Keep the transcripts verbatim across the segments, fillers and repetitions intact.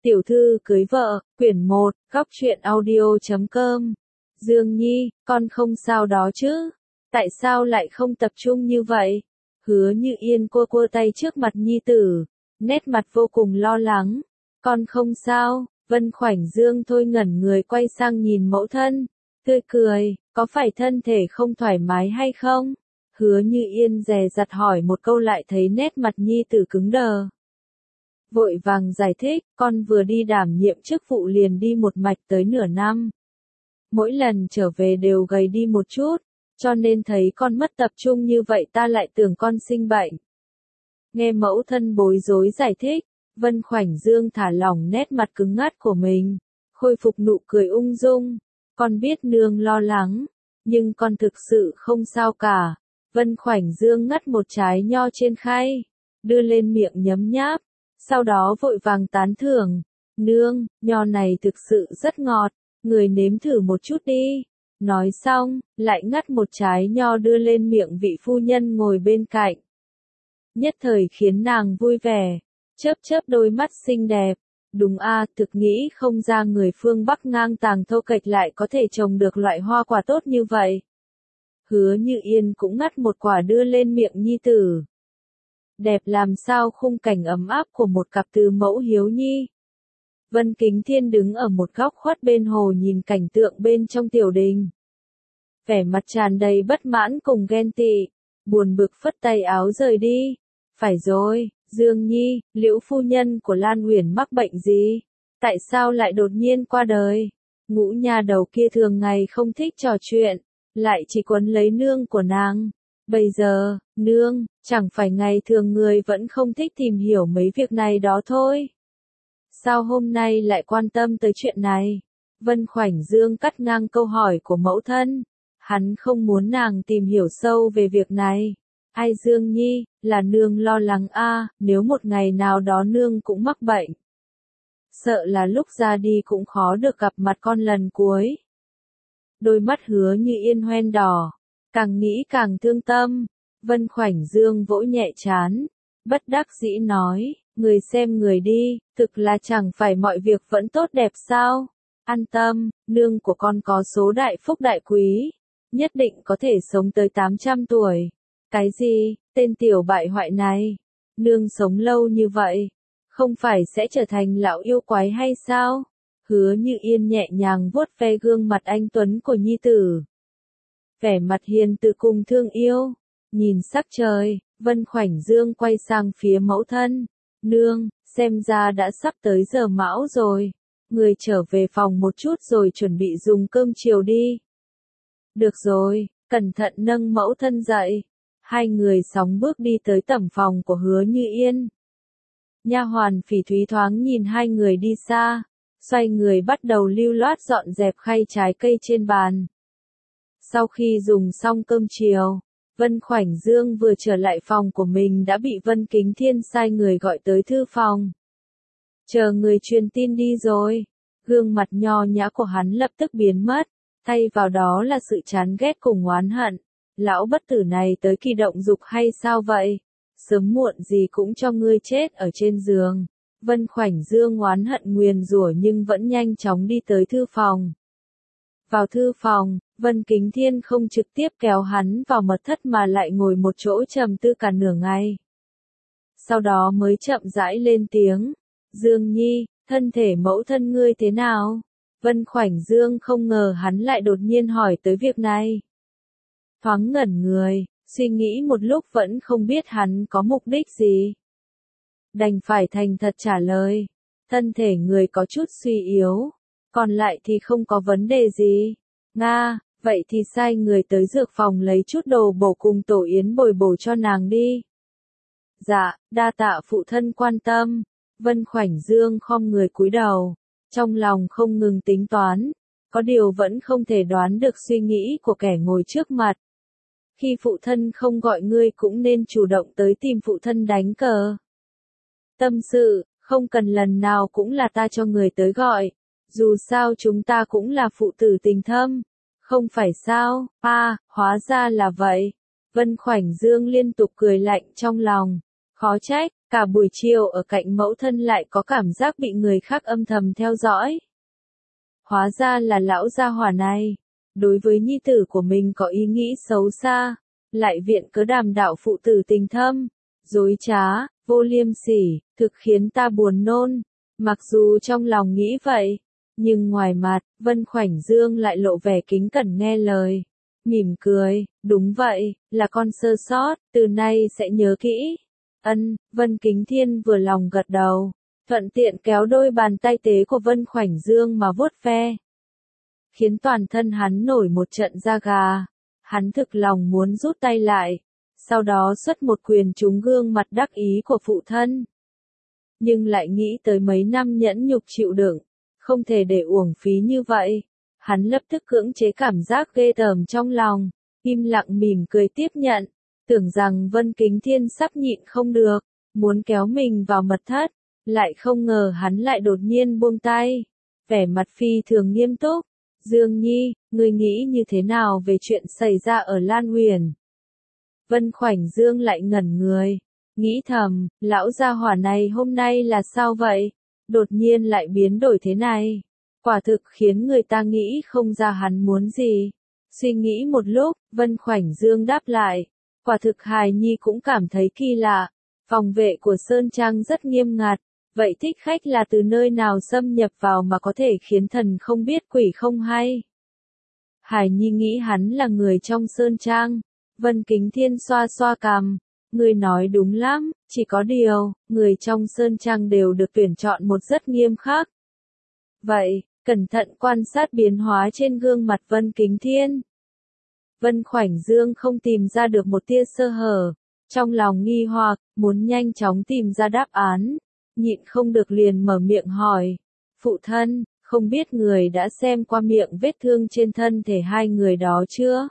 Tiểu thư cưới vợ, quyển một, góc truyện audio chấm com. Dương Nhi, con không sao đó chứ? Tại sao lại không tập trung như vậy? Hứa Như Yên cua cua tay trước mặt Nhi tử, nét mặt vô cùng lo lắng. Con không sao. Vân Khoảnh Dương thôi ngẩn người quay sang nhìn mẫu thân, tươi cười, có phải thân thể không thoải mái hay không? Hứa Như Yên dè dặt hỏi một câu lại thấy nét mặt Nhi tử cứng đờ. Vội vàng giải thích, con vừa đi đảm nhiệm chức vụ liền đi một mạch tới nửa năm. Mỗi lần trở về đều gầy đi một chút, cho nên thấy con mất tập trung như vậy ta lại tưởng con sinh bệnh. Nghe mẫu thân bối rối giải thích, Vân Khoảnh Dương thả lỏng nét mặt cứng ngắc của mình, khôi phục nụ cười ung dung. Con biết nương lo lắng, nhưng con thực sự không sao cả. Vân Khoảnh Dương ngắt một trái nho trên khay, đưa lên miệng nhấm nháp, sau đó vội vàng tán thưởng. Nương, nho này thực sự rất ngọt, người nếm thử một chút đi. Nói xong, lại ngắt một trái nho đưa lên miệng vị phu nhân ngồi bên cạnh. Nhất thời khiến nàng vui vẻ, chớp chớp đôi mắt xinh đẹp. Đúng a, thực nghĩ không ra người phương Bắc ngang tàng thô kệch lại có thể trồng được loại hoa quả tốt như vậy. Hứa Như Yên cũng ngắt một quả đưa lên miệng Nhi tử. Đẹp làm sao khung cảnh ấm áp của một cặp từ mẫu hiếu nhi. Vân Kính Thiên đứng ở một góc khuất bên hồ nhìn cảnh tượng bên trong tiểu đình. Vẻ mặt tràn đầy bất mãn cùng ghen tị, buồn bực phất tay áo rời đi. Phải rồi, Dương Nhi, Liễu phu nhân của Lan Uyển mắc bệnh gì? Tại sao lại đột nhiên qua đời? Ngũ nha đầu kia thường ngày không thích trò chuyện, lại chỉ quấn lấy nương của nàng. Bây giờ, nương, chẳng phải ngày thường người vẫn không thích tìm hiểu mấy việc này đó thôi. Sao hôm nay lại quan tâm tới chuyện này? Vân Khoảnh Dương cắt ngang câu hỏi của mẫu thân. Hắn không muốn nàng tìm hiểu sâu về việc này. Ai Dương Nhi, là nương lo lắng a, nếu một ngày nào đó nương cũng mắc bệnh. Sợ là lúc ra đi cũng khó được gặp mặt con lần cuối. Đôi mắt Hứa Như Yên hoen đỏ. Càng nghĩ càng thương tâm, Vân Khoảnh Dương vỗ nhẹ trán, bất đắc dĩ nói, người xem người đi, thực là chẳng phải mọi việc vẫn tốt đẹp sao? An tâm, nương của con có số đại phúc đại quý, nhất định có thể sống tới tám trăm tuổi. Cái gì, tên tiểu bại hoại này? Nương sống lâu như vậy, không phải sẽ trở thành lão yêu quái hay sao? Hứa Như Yên nhẹ nhàng vuốt ve gương mặt anh tuấn của nhi tử. Vẻ mặt hiền từ cùng thương yêu, nhìn sắc trời, Vân Khoảnh Dương quay sang phía mẫu thân. Nương, xem ra đã sắp tới giờ mão rồi, người trở về phòng một chút rồi chuẩn bị dùng cơm chiều đi. Được rồi, cẩn thận nâng mẫu thân dậy. Hai người sóng bước đi tới tẩm phòng của Hứa Như Yên. Nha hoàn Phỉ Thúy thoáng nhìn hai người đi xa, xoay người bắt đầu lưu loát dọn dẹp khay trái cây trên bàn. Sau khi dùng xong cơm chiều, Vân Khoảnh Dương vừa trở lại phòng của mình đã bị Vân Kính Thiên sai người gọi tới thư phòng. Chờ người truyền tin đi rồi, gương mặt nho nhã của hắn lập tức biến mất, thay vào đó là sự chán ghét cùng oán hận. Lão bất tử này tới kỳ động dục hay sao vậy? Sớm muộn gì cũng cho ngươi chết ở trên giường. Vân Khoảnh Dương oán hận nguyền rủa nhưng vẫn nhanh chóng đi tới thư phòng. Vào thư phòng, Vân Kính Thiên không trực tiếp kéo hắn vào mật thất mà lại ngồi một chỗ trầm tư cả nửa ngày. Sau đó mới chậm rãi lên tiếng. Dương Nhi, thân thể mẫu thân ngươi thế nào? Vân Khoảnh Dương không ngờ hắn lại đột nhiên hỏi tới việc này. Thoáng ngẩn người, suy nghĩ một lúc vẫn không biết hắn có mục đích gì. Đành phải thành thật trả lời. Thân thể người có chút suy yếu, còn lại thì không có vấn đề gì. Nga, vậy thì sai người tới dược phòng lấy chút đồ bổ cùng tổ yến bồi bổ cho nàng đi. Dạ, đa tạ phụ thân quan tâm. Vân Khoảnh Dương khom người cúi đầu, trong lòng không ngừng tính toán, có điều vẫn không thể đoán được suy nghĩ của kẻ ngồi trước mặt. Khi phụ thân không gọi ngươi cũng nên chủ động tới tìm phụ thân đánh cờ. Tâm sự, không cần lần nào cũng là ta cho người tới gọi. Dù sao chúng ta cũng là phụ tử tình thâm. Không phải sao, à, hóa ra là vậy. Vân Khoảnh Dương liên tục cười lạnh trong lòng. Khó trách, Cả buổi chiều ở cạnh mẫu thân lại có cảm giác bị người khác âm thầm theo dõi. Hóa ra là lão gia hỏa này, đối với nhi tử của mình có ý nghĩ xấu xa, lại viện cớ đàm đạo phụ tử tình thâm, dối trá, vô liêm sỉ, thực khiến ta buồn nôn. Mặc dù trong lòng nghĩ vậy, nhưng ngoài mặt, Vân Khoảnh Dương lại lộ vẻ kính cẩn nghe lời. Mỉm cười, đúng vậy, là con sơ sót, từ nay sẽ nhớ kỹ. Ân, Vân Kính Thiên vừa lòng gật đầu, thuận tiện kéo đôi bàn tay tế của Vân Khoảnh Dương mà vuốt ve. Khiến toàn thân hắn nổi một trận da gà. Hắn thực lòng muốn rút tay lại, sau đó xuất một quyền trúng gương mặt đắc ý của phụ thân. Nhưng lại nghĩ tới mấy năm nhẫn nhục chịu đựng, không thể để uổng phí như vậy. Hắn lập tức cưỡng chế cảm giác ghê tởm trong lòng, im lặng mỉm cười tiếp nhận, tưởng rằng Vân Kính Thiên sắp nhịn không được, muốn kéo mình vào mật thất, lại không ngờ hắn lại đột nhiên buông tay, vẻ mặt phi thường nghiêm túc. Dương Nhi, ngươi nghĩ như thế nào về chuyện xảy ra ở Lan Huyền? Vân Khoảnh Dương lại ngẩn người, nghĩ thầm, lão gia hỏa này hôm nay là sao vậy? Đột nhiên lại biến đổi thế này. Quả thực khiến người ta nghĩ không ra hắn muốn gì. Suy nghĩ một lúc, Vân Khoảnh Dương đáp lại. Quả thực Hài Nhi cũng cảm thấy kỳ lạ. Phòng vệ của Sơn Trang rất nghiêm ngặt. Vậy thích khách là từ nơi nào xâm nhập vào mà có thể khiến thần không biết quỷ không hay? Hải Nhi nghĩ hắn là người trong Sơn Trang. Vân Kính Thiên xoa xoa cằm. Người nói đúng lắm, chỉ có điều, người trong Sơn Trang đều được tuyển chọn một rất nghiêm khắc. Vậy, cẩn thận quan sát biến hóa trên gương mặt Vân Kính Thiên. Vân Khoảnh Dương không tìm ra được một tia sơ hở. Trong lòng nghi hoặc, muốn nhanh chóng tìm ra đáp án. Nhịn không được liền mở miệng hỏi. Phụ thân, không biết người đã xem qua miệng vết thương trên thân thể hai người đó chưa?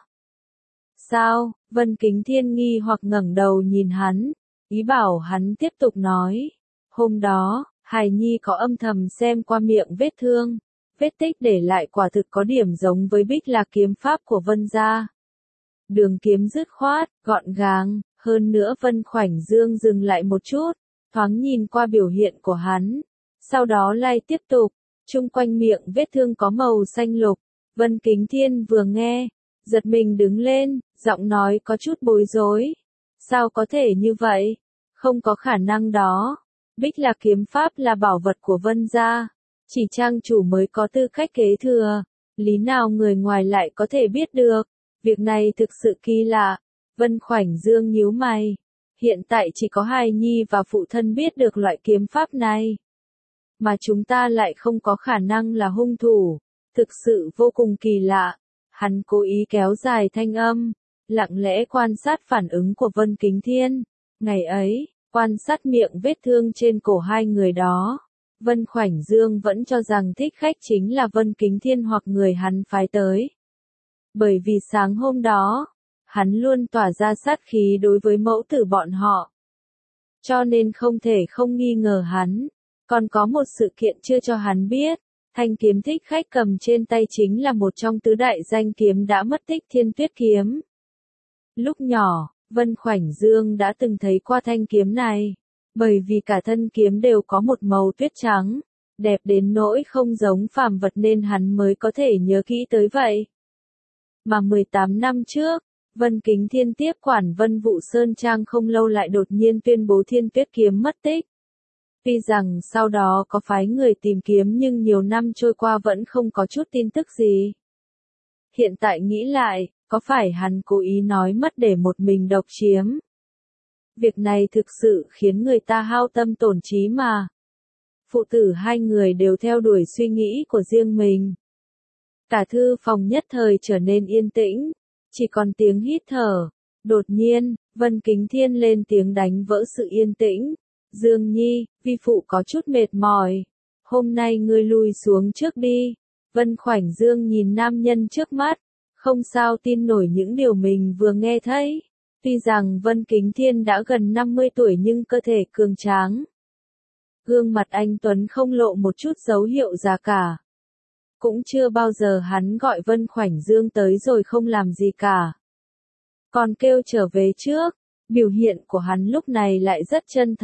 Sao? Vân Kính Thiên nghi hoặc ngẩng đầu nhìn hắn, ý bảo hắn tiếp tục nói. Hôm đó, Hài Nhi có âm thầm xem qua miệng vết thương. Vết tích để lại quả thực có điểm giống với Bích Lạc kiếm pháp của Vân gia. Đường kiếm dứt khoát, gọn gàng, hơn nữa Vân Khoảnh Dương dừng lại một chút. Thoáng nhìn qua biểu hiện của hắn, sau đó lại tiếp tục, chung quanh miệng vết thương có màu xanh lục. Vân Kính Thiên vừa nghe, giật mình đứng lên, giọng nói có chút bối rối. Sao có thể như vậy? Không có khả năng đó. Bích Lạc kiếm pháp là bảo vật của Vân gia, chỉ trang chủ mới có tư cách kế thừa, lý nào người ngoài lại có thể biết được? Việc này thực sự kỳ lạ. Vân Khoảnh Dương nhíu mày. Hiện tại chỉ có Hài Nhi và phụ thân biết được loại kiếm pháp này. Mà chúng ta lại không có khả năng là hung thủ. Thực sự vô cùng kỳ lạ. Hắn cố ý kéo dài thanh âm, lặng lẽ quan sát phản ứng của Vân Kính Thiên. Ngày ấy, quan sát miệng vết thương trên cổ hai người đó. Vân Khoảnh Dương vẫn cho rằng thích khách chính là Vân Kính Thiên hoặc người hắn phái tới. Bởi vì sáng hôm đó, hắn luôn tỏa ra sát khí đối với mẫu tử bọn họ. Cho nên không thể không nghi ngờ hắn. Còn có một sự kiện chưa cho hắn biết. Thanh kiếm thích khách cầm trên tay chính là một trong tứ đại danh kiếm đã mất tích Thiên Tuyết kiếm. Lúc nhỏ, Vân Khoảnh Dương đã từng thấy qua thanh kiếm này. Bởi vì cả thân kiếm đều có một màu tuyết trắng. Đẹp đến nỗi không giống phàm vật nên hắn mới có thể nhớ kỹ tới vậy. Mà mười tám năm trước, Vân Kính Thiên tiếp quản Vân Vũ Sơn Trang không lâu lại đột nhiên tuyên bố Thiên Tuyết kiếm mất tích. Tuy rằng sau đó có phái người tìm kiếm nhưng nhiều năm trôi qua vẫn không có chút tin tức gì. Hiện tại nghĩ lại, có phải hắn cố ý nói mất để một mình độc chiếm? Việc này thực sự khiến người ta hao tâm tổn trí mà. Phụ tử hai người đều theo đuổi suy nghĩ của riêng mình. Cả thư phòng nhất thời trở nên yên tĩnh, chỉ còn tiếng hít thở. Đột nhiên, Vân Kính Thiên lên tiếng đánh vỡ sự yên tĩnh. Dương Nhi, vi phụ có chút mệt mỏi. Hôm nay ngươi lui xuống trước đi. Vân Khoảnh Dương nhìn nam nhân trước mắt, không sao tin nổi những điều mình vừa nghe thấy. Tuy rằng Vân Kính Thiên đã gần năm mươi tuổi nhưng cơ thể cường tráng. Gương mặt anh Tuấn không lộ một chút dấu hiệu già cả. Cũng chưa bao giờ hắn gọi Vân Khoảnh Dương tới rồi không làm gì cả. Còn kêu trở về trước, biểu hiện của hắn lúc này lại rất chân thật.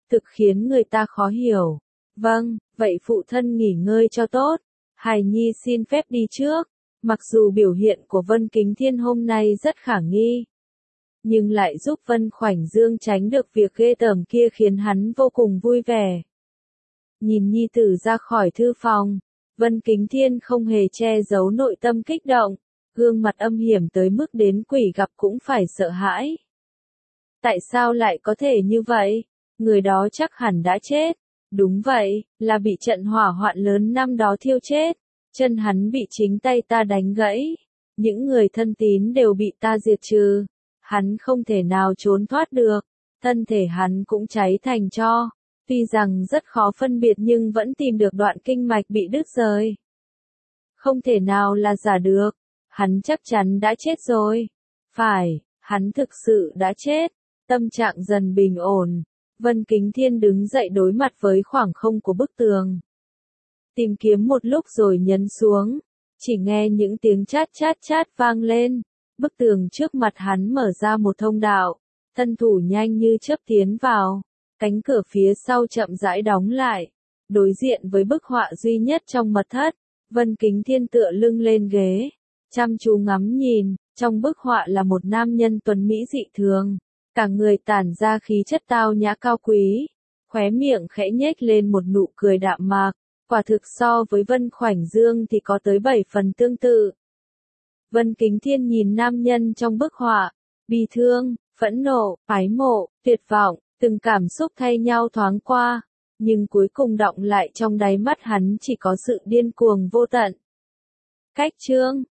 thực khiến người ta khó hiểu. Vâng, vậy phụ thân nghỉ ngơi cho tốt. Hài Nhi xin phép đi trước. Mặc dù biểu hiện của Vân Kính Thiên hôm nay rất khả nghi, nhưng lại giúp Vân Khoảnh Dương tránh được việc ghê tởm kia khiến hắn vô cùng vui vẻ. Nhìn nhi tử ra khỏi thư phòng, Vân Kính Thiên không hề che giấu nội tâm kích động, gương mặt âm hiểm tới mức đến quỷ gặp cũng phải sợ hãi. Tại sao lại có thể như vậy? Người đó chắc hẳn đã chết. Đúng vậy, là bị trận hỏa hoạn lớn năm đó thiêu chết. Chân hắn bị chính tay ta đánh gãy. Những người thân tín đều bị ta diệt trừ. Hắn không thể nào trốn thoát được. Thân thể hắn cũng cháy thành tro. Tuy rằng rất khó phân biệt nhưng vẫn tìm được đoạn kinh mạch bị đứt rời. Không thể nào là giả được. Hắn chắc chắn đã chết rồi. Phải, hắn thực sự đã chết. Tâm trạng dần bình ổn. Vân Kính Thiên đứng dậy đối mặt với khoảng không của bức tường. Tìm kiếm một lúc rồi nhấn xuống. Chỉ nghe những tiếng chát chát chát vang lên. Bức tường trước mặt hắn mở ra một thông đạo. Thân thủ nhanh như chớp tiến vào. Cánh cửa phía sau chậm rãi đóng lại. Đối diện với bức họa duy nhất trong mật thất, Vân Kính Thiên tựa lưng lên ghế. Chăm chú ngắm nhìn, trong bức họa là một nam nhân tuấn mỹ dị thường. Cả người tản ra khí chất tao nhã cao quý. Khóe miệng khẽ nhếch lên một nụ cười đạm mạc. Quả thực so với Vân Khoảnh Dương thì có tới bảy phần tương tự. Vân Kính Thiên nhìn nam nhân trong bức họa. Bi thương, phẫn nộ, ái mộ, tuyệt vọng, từng cảm xúc thay nhau thoáng qua. Nhưng cuối cùng đọng lại trong đáy mắt hắn chỉ có sự điên cuồng vô tận. Cách chương